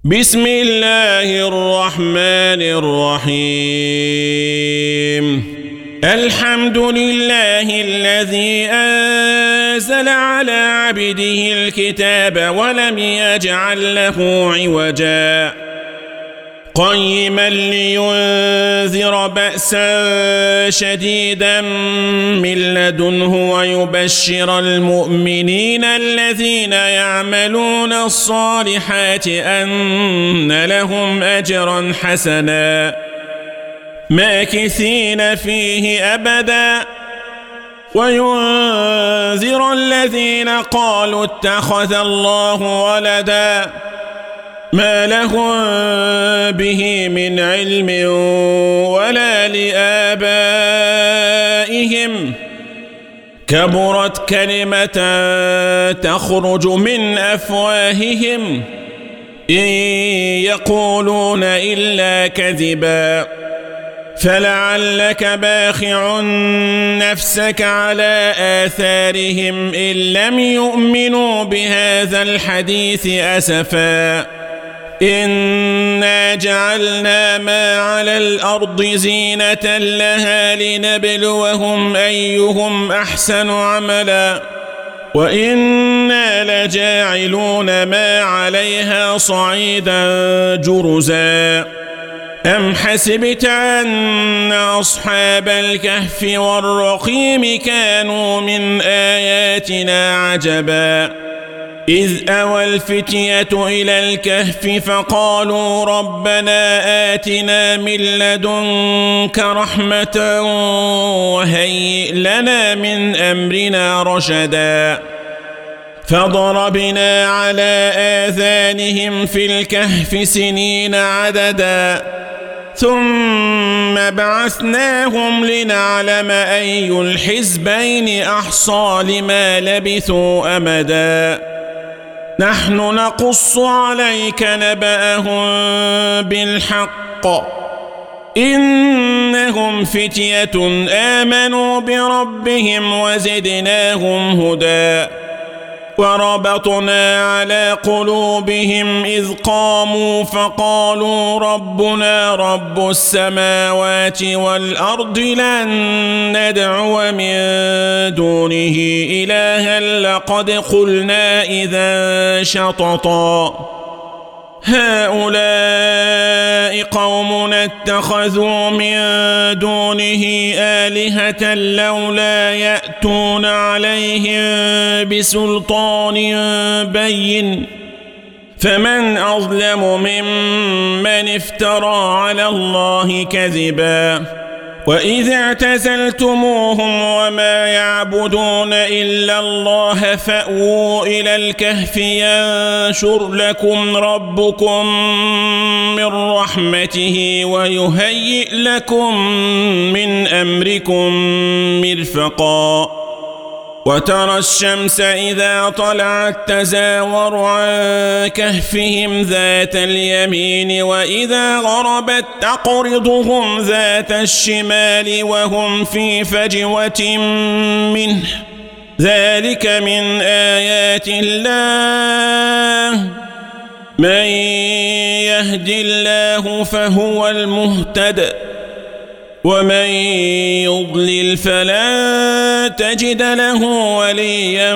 بسم الله الرحمن الرحيم. الحمد لله الذي أنزل على عبده الكتاب ولم يجعل له عوجا قيما لينذر بأسا شديدا من لدنه ويبشر المؤمنين الذين يعملون الصالحات أن لهم أجرا حسنا ماكثين فيه أبدا وينذر الذين قالوا اتخذ الله ولدا ما لهم به من علم ولا لآبائهم كبرت كلمة تخرج من أفواههم إن يقولون إلا كذبا فلعلك باخع نفسك على آثارهم إن لم يؤمنوا بهذا الحديث أسفا إنا جعلنا ما على الأرض زينة لها لنبلوهم أيهم أحسن عملا وإنا لجاعلون ما عليها صعيدا جرزا أم حسبت أن أصحاب الكهف والرقيم كانوا من آياتنا عجبا إذ أوى الفتية إلى الكهف فقالوا ربنا آتنا من لدنك رحمة وهيئ لنا من أمرنا رشدا فضربنا على آذانهم في الكهف سنين عددا ثم بعثناهم لنعلم أي الحزبين أحصى لما لبثوا أمدا نحن نقص عليك نبأهم بالحق إنهم فتية آمنوا بربهم وزدناهم هدى وربطنا على قلوبهم إذ قاموا فقالوا ربنا رب السماوات والأرض لن ندعو من دونه إلها لقد قلنا إذا شططا هؤلاء قومنا اتخذوا من دونه آلهة لولا يأتون عليهم بسلطان بين فمن أظلم ممن افترى على الله كذبا وإذا اعتزلتموهم وما يعبدون إلا الله فأووا إلى الكهف ينشر لكم ربكم من رحمته ويهيئ لكم من أمركم مرفقا وترى الشمس إذا طلعت تزاور عن كهفهم ذات اليمين وإذا غربت تقرضهم ذات الشمال وهم في فجوة منه ذلك من آيات الله من يهد الله فهو المهتد ومن يضلل فلا تجد له وليا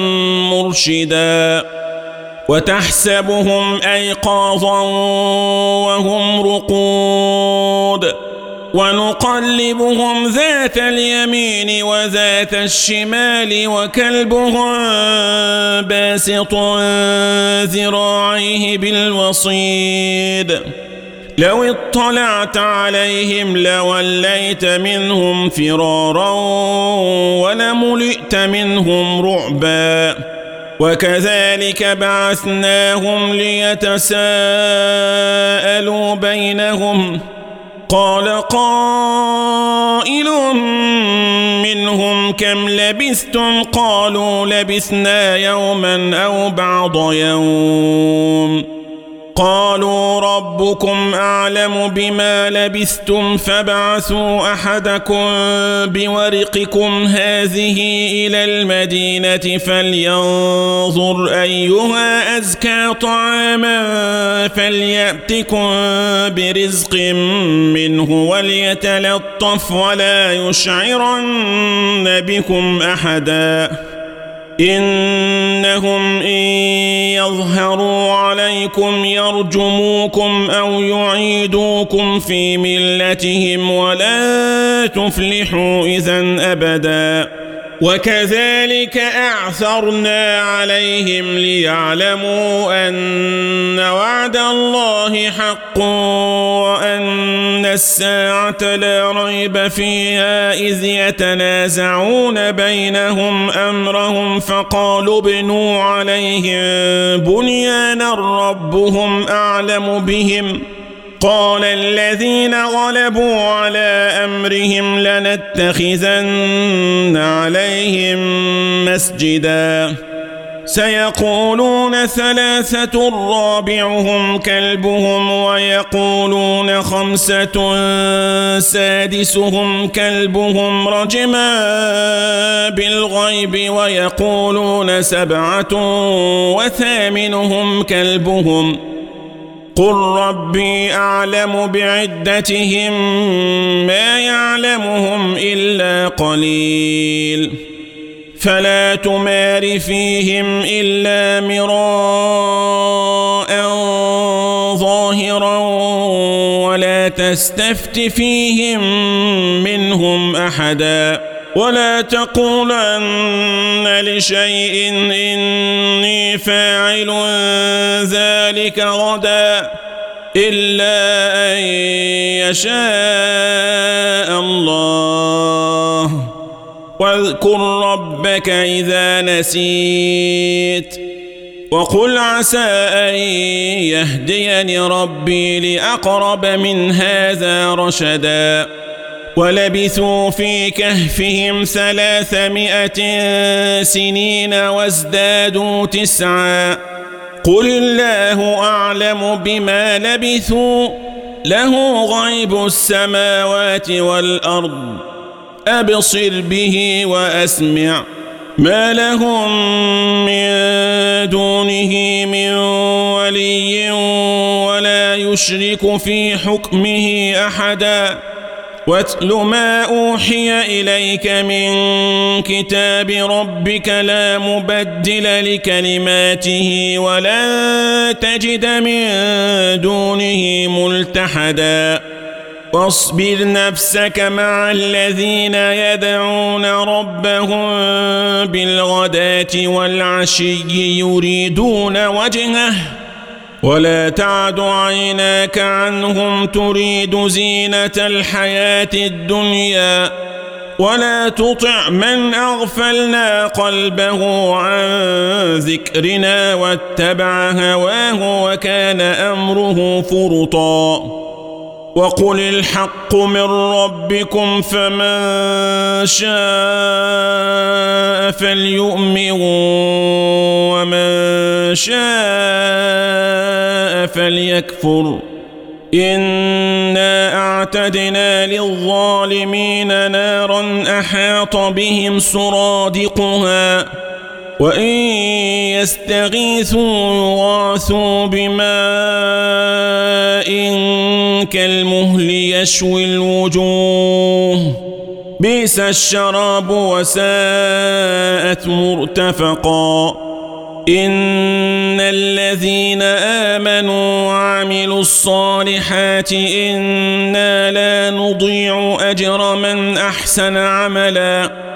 مرشدا وتحسبهم أيقاظا وهم رقود ونقلبهم ذات اليمين وذات الشمال وكلبهم باسط ذراعيه بالوصيد لو اطلعت عليهم لوليت منهم فرارا ولملئت منهم رعبا وكذلك بعثناهم ليتساءلوا بينهم قال قائل منهم كم لبثتم قالوا لبثنا يوما أو بعض يوم قالوا ربكم أعلم بما لبثتم فابعثوا أحدكم بورقكم هذه إلى المدينة فلينظر أيها أزكى طعاما فليأتكم برزق منه وليتلطف ولا يشعرن بكم أحدا إنهم إن يظهروا عليكم يرجموكم أو يعيدوكم في ملتهم ولا تفلحوا إذن أبدا وكذلك أعثرنا عليهم ليعلموا أن وعد الله حق وأن الساعة لا ريب فيها إذ يتنازعون بينهم أمرهم فقالوا ابنوا عليهم بنيانا ربهم أعلم بهم قال الذين غلبوا على أمرهم لنتخذن عليهم مسجدا سيقولون ثلاثة رابعهم كلبهم ويقولون خمسة سادسهم كلبهم رجما بالغيب ويقولون سبعة وثامنهم كلبهم قل ربي أعلم بعدتهم ما يعلمهم إلا قليل فلا تمار فيهم إلا مراء ظاهرا ولا تستفت فيهم منهم أحدا ولا تقولن لشيء إني فاعل ذلك غدا إلا أن يشاء الله واذكر ربك إذا نسيت وقل عسى أن يهديني ربي لأقرب من هذا رشدا ولبثوا في كهفهم 300 سنين وازدادوا 9 قل الله أعلم بما لبثوا له غيب السماوات والأرض أبصر به وأسمع ما لهم من دونه من ولي ولا يشرك في حكمه أحدا واتل ما أوحي إليك من كتاب ربك لا مبدل لكلماته ولا تجد من دونه ملتحدا واصبر نفسك مع الذين يدعون ربهم بالغداة والعشي يريدون وجهه ولا تعد عيناك عنهم تريد زينة الحياة الدنيا ولا تطع من أغفلنا قلبه عن ذكرنا واتبع هواه وكان أمره فرطا وقل الحق من ربكم فمن شاء فليؤمن ومن شاء فليكفر إنا أعتدنا للظالمين نارا أحاط بهم سرادقها وإن يستغيثوا يغاثوا بماء كالمهل يشوي الوجوه بئس الشراب وساءت مرتفقا إن الذين آمنوا وعملوا الصالحات إنا لا نضيع أجر من أحسن عملا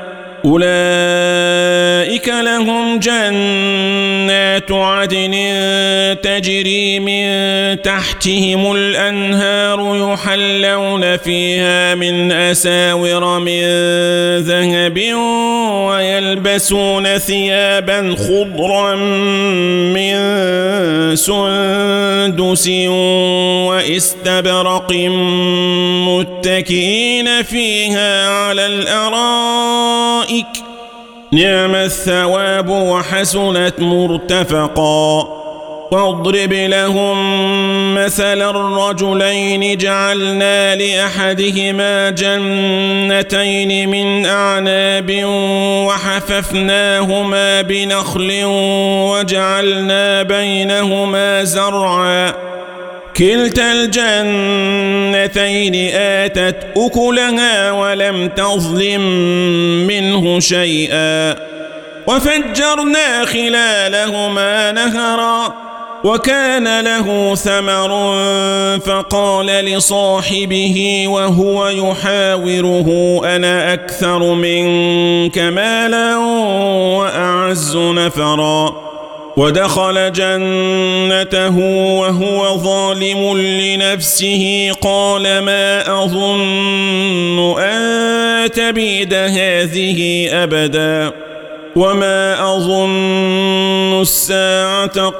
أولئك لهم جنات عدن تجري من تحتهم الأنهار يحلون فيها من أساور من ذهب ويلبسون ثيابا خضرا من سندس واستبرق متكئين فيها على الأرائك نعم الثواب وحسنت مرتفقا واضرب لهم مثل الرجلين جعلنا لأحدهما جنتين من أعناب وحففناهما بنخل وجعلنا بينهما زرعا كلتا الجنتين آتت أكلها ولم تظلم منه شيئا وفجرنا خلالهما نهرا وكان له ثمر فقال لصاحبه وهو يحاوره أنا أكثر منك مالا وأعز نفرا ودخل جنته وهو ظالم لنفسه قال ما أظن أن تبيد هذه أبدا وما أظن الساعة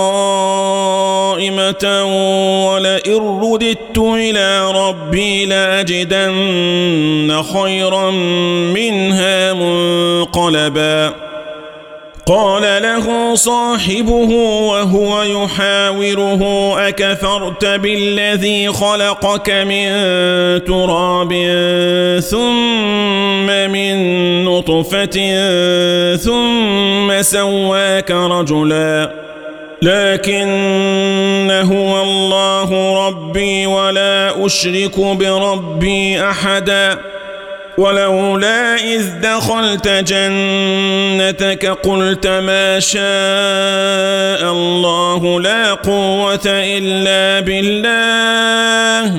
قائمة ولئن رددت إلى ربي لأجدن خيرا منها منقلبا قال له صاحبه وهو يحاوره أكفرت بالذي خلقك من تراب ثم من نطفة ثم سواك رجلا لكن هو الله ربي ولا أشرك بربي أحدا ولولا إذ دخلت جنتك قلت ما شاء الله لا قوة إلا بالله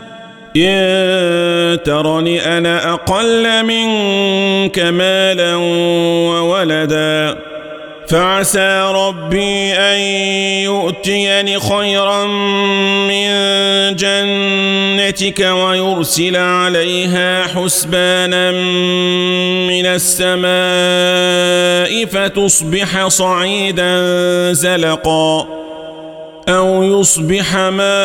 إن ترني أنا أقل منك مالا وولدا فعسى ربي أن يؤتيني خيرا من جنتك ويرسل عليها حسبانا من السماء فتصبح صعيدا زلقا أو يصبح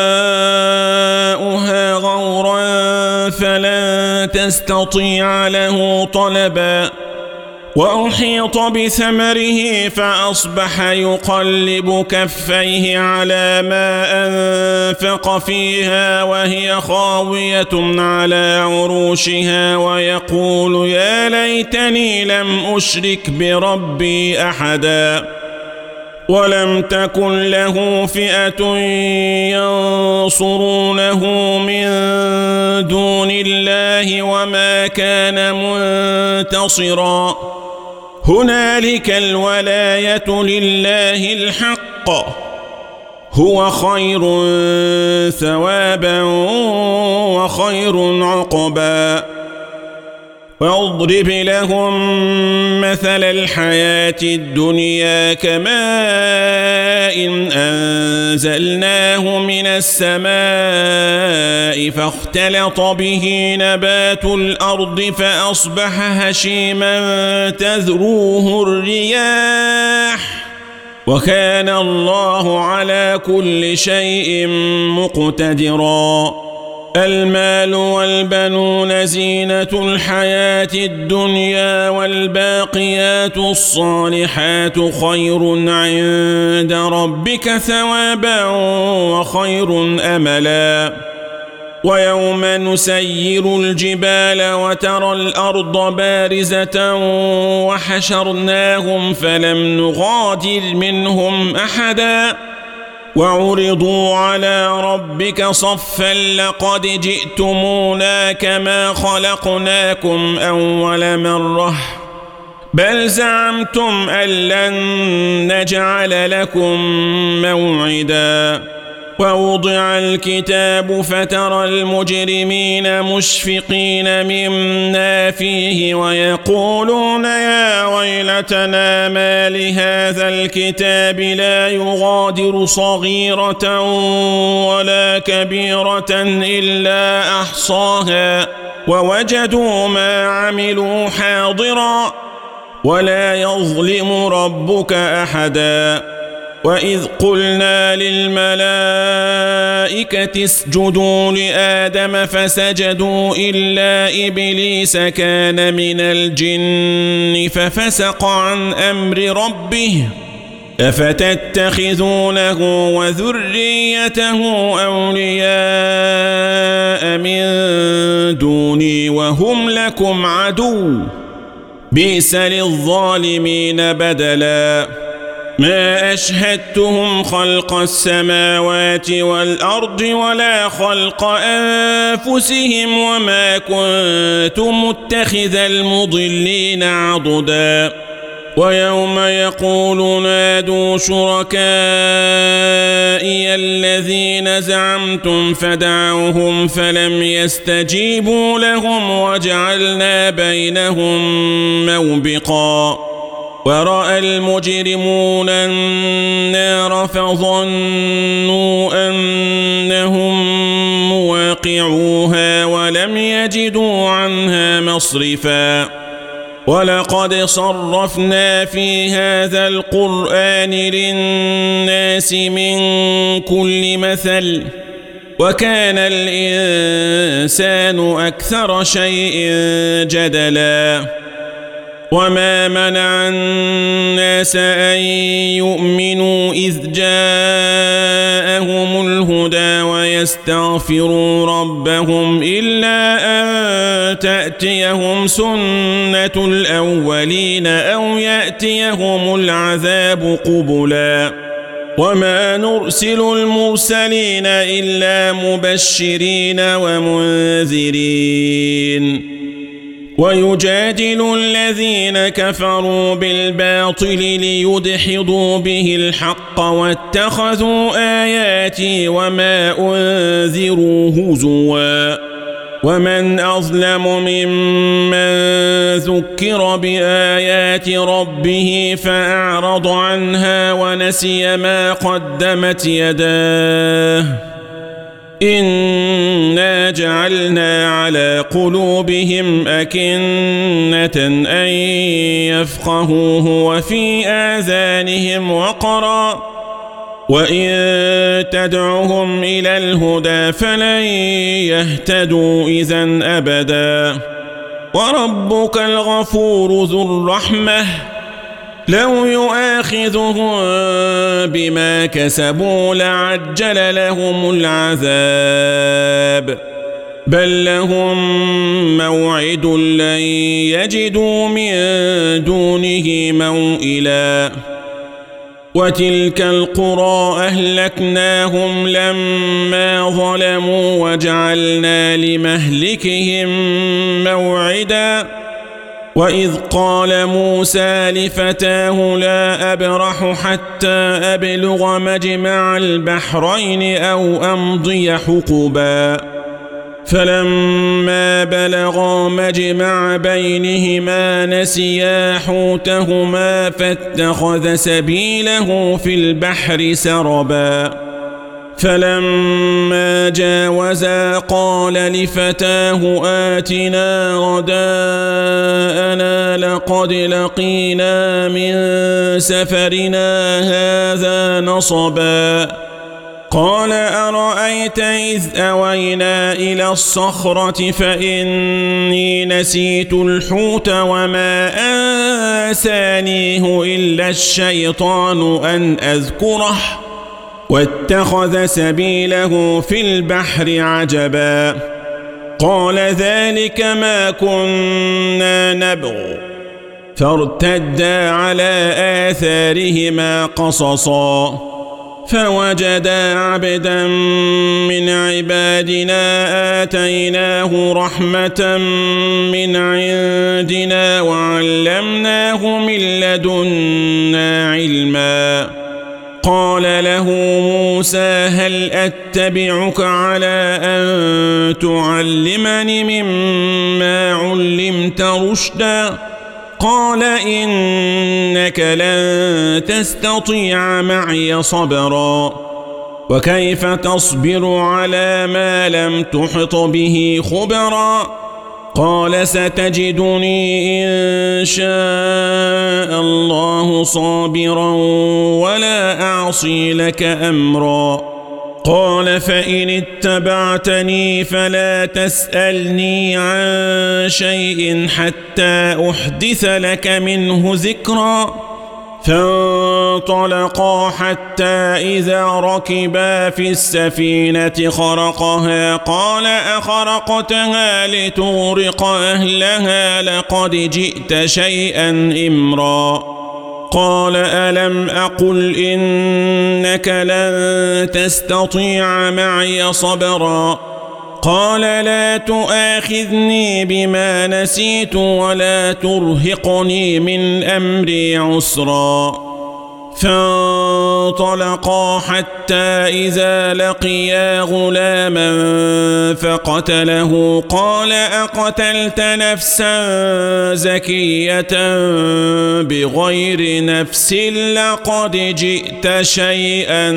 ماؤها غورا فلن تستطيع له طلبا وأحيط بثمره فأصبح يقلب كفيه على ما أنفق فيها وهي خاوية على عروشها ويقول يا ليتني لم أشرك بربي أحدا ولم تكن له فئة ينصرونه من دون الله وما كان منتصرا هنالك الولاية لله الحق هو خير ثوابا وخير عقبا واضرب لهم مثل الحياة الدنيا كماء أنزلناه من السماء فاختلط به نبات الأرض فأصبح هشيما تذروه الرياح وكان الله على كل شيء مقتدرا المال والبنون زينة الحياة الدنيا والباقيات الصالحات خير عند ربك ثوابا وخير أملا ويوم نسير الجبال وترى الأرض بارزة وحشرناهم فلم نغادر منهم أحدا وعرضوا على ربك صفا لقد جئتمونا كما خلقناكم أول مرة بل زعمتم أن لن نجعل لكم موعدا ووضع الكتاب فترى المجرمين مشفقين مما فيه ويقولون يا ويلتنا ما لهذا الكتاب لا يغادر صغيرة ولا كبيرة إلا أحصاها ووجدوا ما عملوا حاضرا ولا يظلم ربك أحدا وإذ قلنا للملائكة اسجدوا لآدم فسجدوا إلا إبليس كان من الجن ففسق عن أمر ربه أفتتخذونه وذريته أولياء من دوني وهم لكم عدو بئس للظالمين بدلا ما أشهدتهم خلق السماوات والأرض ولا خلق أنفسهم وما كنت متخذ المضلين عضدا ويوم يقول نادوا شركائي الذين زعمتم فدعوهم فلم يستجيبوا لهم وجعلنا بينهم موبقا ورأى المجرمون النار فظنوا أنهم مواقعوها ولم يجدوا عنها مصرفا ولقد صرفنا في هذا القرآن للناس من كل مثل وكان الإنسان أكثر شيء جدلا وما منع الناس أن يؤمنوا إذ جاءهم الهدى ويستغفروا ربهم إلا أن تأتيهم سنة الأولين أو يأتيهم العذاب قبلا وما نرسل المرسلين إلا مبشرين ومنذرين ويجادل الذين كفروا بالباطل ليدحضوا به الحق واتخذوا آياتي وما أنذروا هزوا ومن أظلم ممن ذكر بآيات ربه فأعرض عنها ونسي ما قدمت يداه إنا جعلنا على قلوبهم أكنة أن يفقهوه وفي آذانهم وقرا وإن تدعهم إلى الهدى فلن يهتدوا إذن أبدا وربك الغفور ذو الرحمة لو يؤاخذهم بما كسبوا لعجل لهم العذاب بل لهم موعد لن يجدوا من دونه موئلا وتلك القرى أهلكناهم لما ظلموا وجعلنا لمهلكهم موعدا وإذ قال موسى لفتاه لا أبرح حتى أبلغ مجمع البحرين أو أمضي حقبا فلما بلغا مجمع بينهما نسيا حوتهما فاتخذ سبيله في البحر سربا فلما جاوزا قال لفتاه آتنا غداءنا لقد لقينا من سفرنا هذا نصبا قال أرأيت إذ أوينا إلى الصخرة فإني نسيت الحوت وما أنسانيه إلا الشيطان أن أذكره واتخذ سبيله في البحر عجبا قال ذلك ما كنا نبغ فارتدا على آثارهما قصصا فوجدا عبدا من عبادنا آتيناه رحمة من عندنا وعلمناه من لدنا علما قال له موسى هل أتبعك على أن تعلمني مما علمت رشدا قال إنك لن تستطيع معي صبرا وكيف تصبر على ما لم تحط به خبرا قال ستجدني إن شاء الله صابرا ولا أعصي لك أمرا قال فإن اتبعتني فلا تسألني عن شيء حتى أحدث لك منه ذكرا فانطلقا حتى إذا ركبا في السفينة خرقها قال أخرقتها لتغرق أهلها لقد جئت شيئا إمرا قال ألم أقل إنك لن تستطيع معي صبرا قال لا تؤاخذني بما نسيت ولا ترهقني من أمري عسرا فانطلقا حتى إذا لقيا غلاما فقتله قال أقتلت نفسا زكية بغير نفس لقد جئت شيئا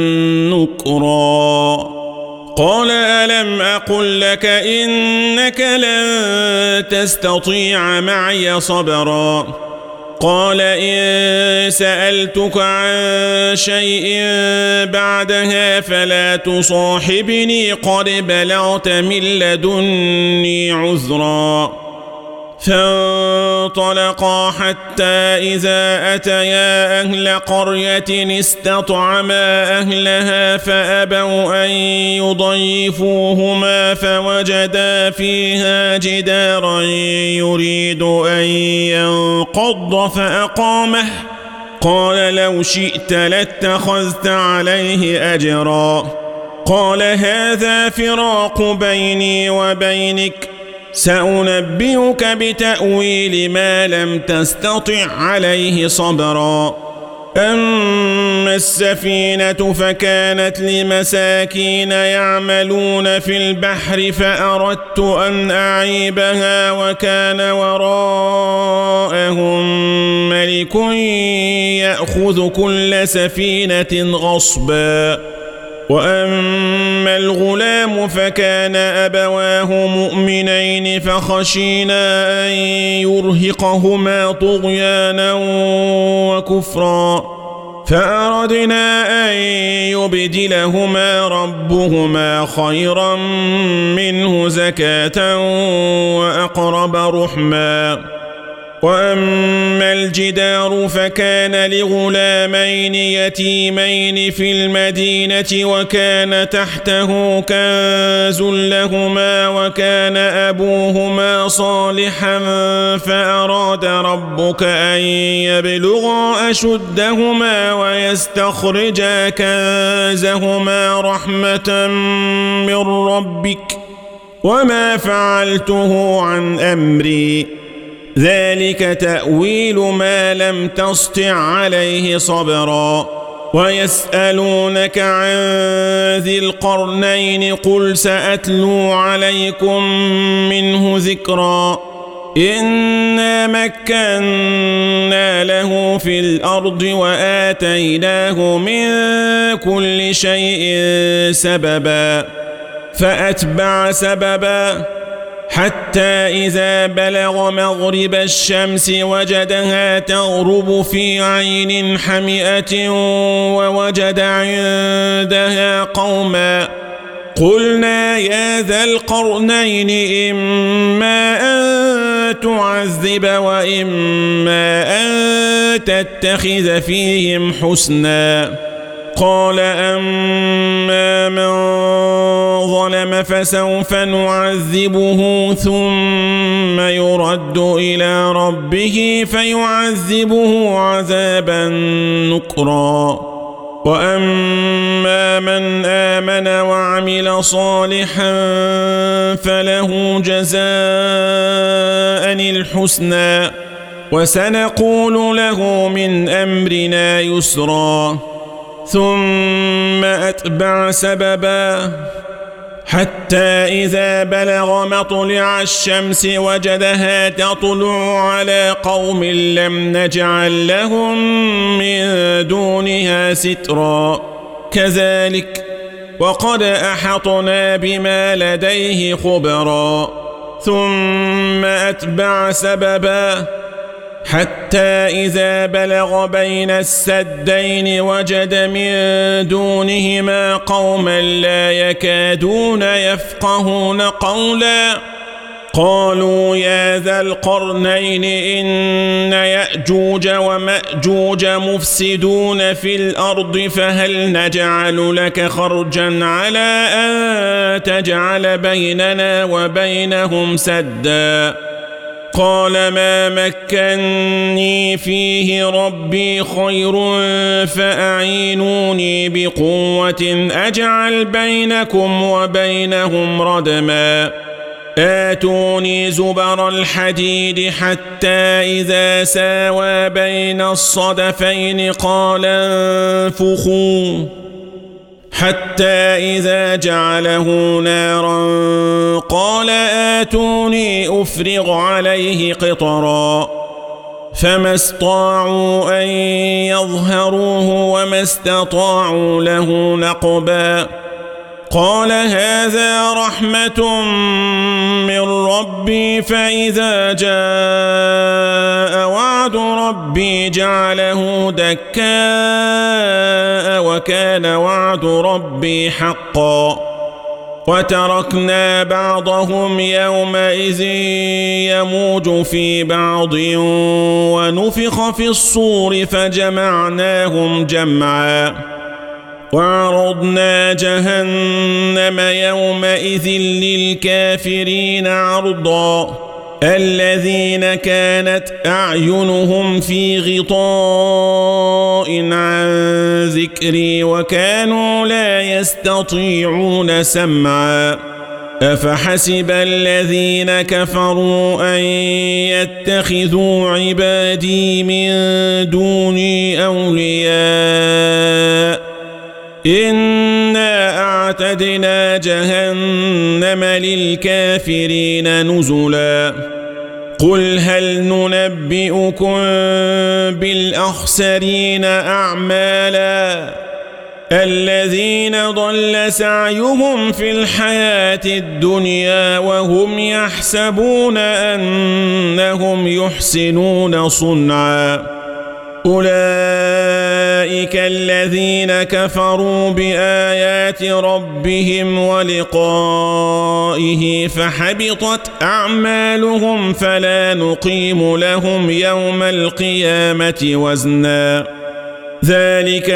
نكرا قال ألم أقل لك إنك لن تستطيع معي صبرا قال إن سألتك عن شيء بعدها فلا تصاحبني قد بلغت من لدني عذرا فانطلقا حتى إذا أتيا أهل قرية استطعما أهلها فأبوا أن يضيفوهما فوجدا فيها جدارا يريد أن ينقض فأقامه قال لو شئت لاتخذت عليه أجرا قال هذا فراق بيني وبينك سأنبئك بتأويل ما لم تستطع عليه صبرا أما السفينة فكانت لمساكين يعملون في البحر فأردت أن أعيبها وكان وراءهم ملك يأخذ كل سفينة غصبا وأما الغلام فكان أبواه مؤمنين فخشينا أن يرهقهما طغيانا وكفرا فأردنا أن يبدلهما ربهما خيرا منه زكاة وأقرب رحما وأما الجدار فكان لغلامين يتيمين في المدينة وكان تحته كنز لهما وكان أبوهما صالحا فأراد ربك أن يبلغا أشدهما ويستخرجا كنزهما رحمة من ربك وما فعلته عن أمري ذلك تأويل ما لم تسطع عليه صبرا ويسألونك عن ذي القرنين قل سأتلو عليكم منه ذكرا إنا مكنا له في الأرض وآتيناه من كل شيء سببا فأتبع سببا حتى إذا بلغ مغرب الشمس وجدها تغرب في عين حمئة ووجد عندها قوما قلنا يا ذا القرنين إما أن تعذب وإما أن تتخذ فيهم حسنا قال أما من ظلم فسوف نعذبه ثم يرد إلى ربه فيعذبه عذابا نكرا وأما من آمن وعمل صالحا فله جزاء الحسنى وسنقول له من أمرنا يسرا ثم أتبع سببا حتى إذا بلغ مطلع الشمس وجدها تطلع على قوم لم نجعل لهم من دونها سترا كذلك وقد أحطنا بما لديه خبرا ثم أتبع سببا حتى إذا بلغ بين السدين وجد من دونهما قوما لا يكادون يفقهون قولا قالوا يا ذا القرنين إن يأجوج ومأجوج مفسدون في الأرض فهل نجعل لك خرجا على أن تجعل بيننا وبينهم سدا قال ما مكني فيه ربي خير فأعينوني بقوة أجعل بينكم وبينهم ردما آتوني زبر الحديد حتى إذا ساوى بين الصدفين قال انفخوا حتى إذا جعله نارا قال آتوني أفرغ عليه قطرا فما استطاعوا أن يظهروه وما استطاعوا له نقبا قال هذا رحمة من ربي فإذا جاء وعد ربي جعله دكاء وكان وعد ربي حقا وتركنا بعضهم يومئذ يموج في بعض ونفخ في الصور فجمعناهم جمعا وعرضنا جهنم يومئذ للكافرين عرضا الذين كانت أعينهم في غطاء عن ذكري وكانوا لا يستطيعون سمعا أفحسب الذين كفروا أن يتخذوا عبادي من دوني أولياء إنا أعتدنا جهنم للكافرين نزلا قل هل ننبئكم بالأخسرين أعمالا الذين ضل سعيهم في الحياة الدنيا وهم يحسبون أنهم يحسنون صنعا أولئك الذين كفروا بآيات ربهم ولقائه فحبطت أعمالهم فلا نقيم لهم يوم القيامة وزنا ذلك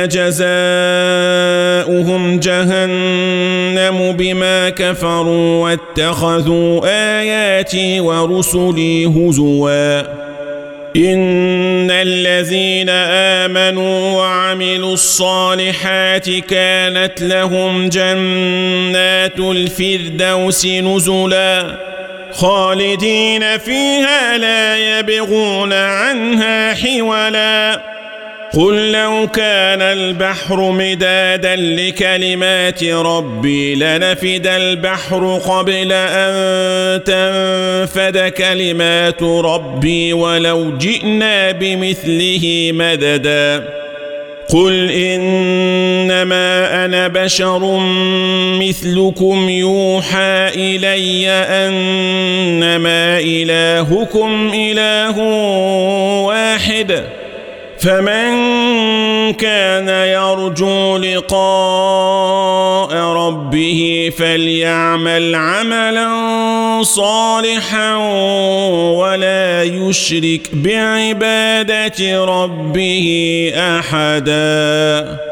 جزاؤهم جهنم بما كفروا واتخذوا آياتي ورسلي هزوا إن الذين آمنوا وعملوا الصالحات كانت لهم جنات الفردوس نزلا خالدين فيها لا يبغون عنها حولا قل لو كان البحر مدادا لكلمات ربي لنفد البحر قبل أن تنفد كلمات ربي ولو جئنا بمثله مددا قل إنما أنا بشر مثلكم يوحى إلي أنما إلهكم إله واحد فمن كان يرجو لقاء ربه فليعمل عملا صالحا ولا يشرك بعبادة ربه أحدا.